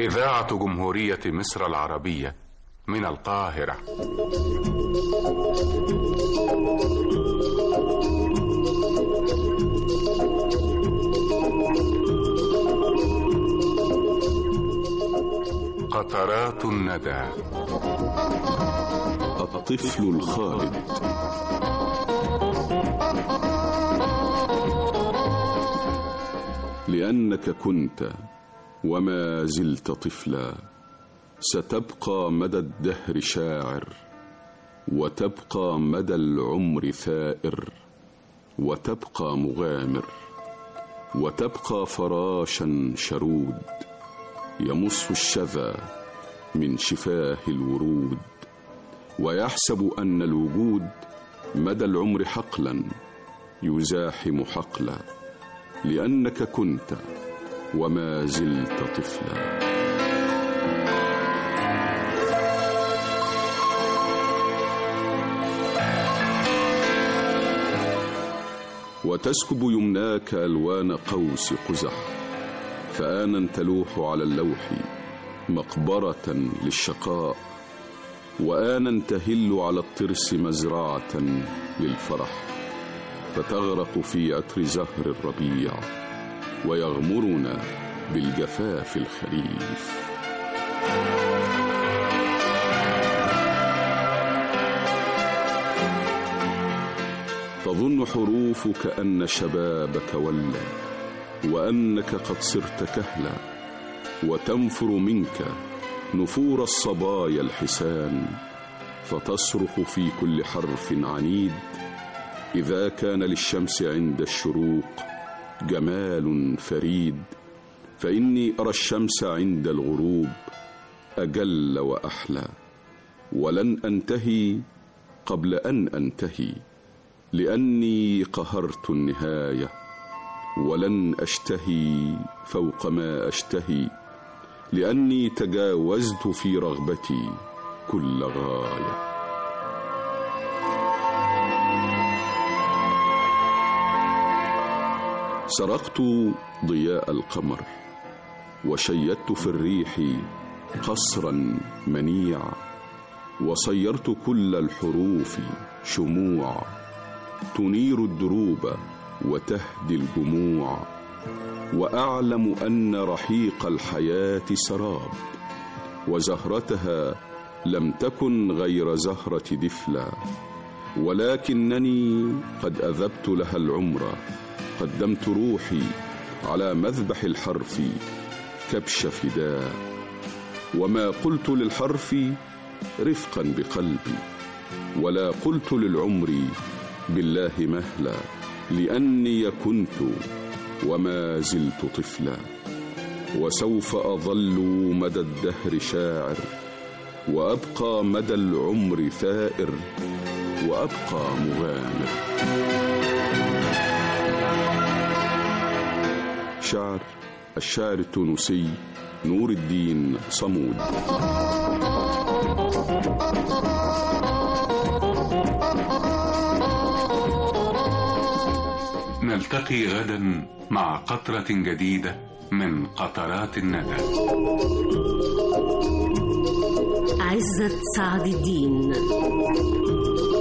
إذاعة جمهورية مصر العربية من القاهرة. قطرات الندى. الطفل الخالد. لأنك كنت وما زلت طفلا، ستبقى مدى الدهر شاعر، وتبقى مدى العمر ثائر، وتبقى مغامر، وتبقى فراشا شرود يمص الشذا من شفاه الورود، ويحسب أن الوجود مدى العمر حقلا يزاحم حقلا، لأنك كنت وما زلت طفلا. وتسكب يمناك ألوان قوس قزح، فآنا تلوح على اللوح مقبرة للشقاء، وآنا تهل على الطرس مزرعة للفرح، فتغرق في عطر زهر الربيع ويغمرنا بالجفاف الخريف. تظن حروفك أن شبابك ولى، وأنك قد صرت كهلا، وتنفر منك نفور الصبايا الحسان، فتصرخ في كل حرف عنيد: إذا كان للشمس عند الشروق جمال فريد، فإني أرى الشمس عند الغروب أجل وأحلى، ولن أنتهي قبل أن أنتهي، لأني قهرت النهاية، ولن أشتهي فوق ما أشتهي، لأني تجاوزت في رغبتي كل غاية. سرقت ضياء القمر، وشيدت في الريح قصرا منيعا، وصيرت كل الحروف شموع تنير الدروب وتهدي الجموع، وأعلم أن رحيق الحياة سراب، وزهرتها لم تكن غير زهرة دفلا، ولكنني قد أذبت لها العمر، قدمت روحي على مذبح الحرف كبش فداء، وما قلت للحرف رفقا بقلبي، ولا قلت للعمر بالله مهلا، لأني كنت وما زلت طفلا، وسوف أظل مدى الدهر شاعر، وأبقى مدى العمر ثائر، وأبقى مغامر. شعر الشاعر التونسي نور الدين صمود. نلتقي غدا مع قطرة جديدة من قطرات الندى. عزت سعد الدين.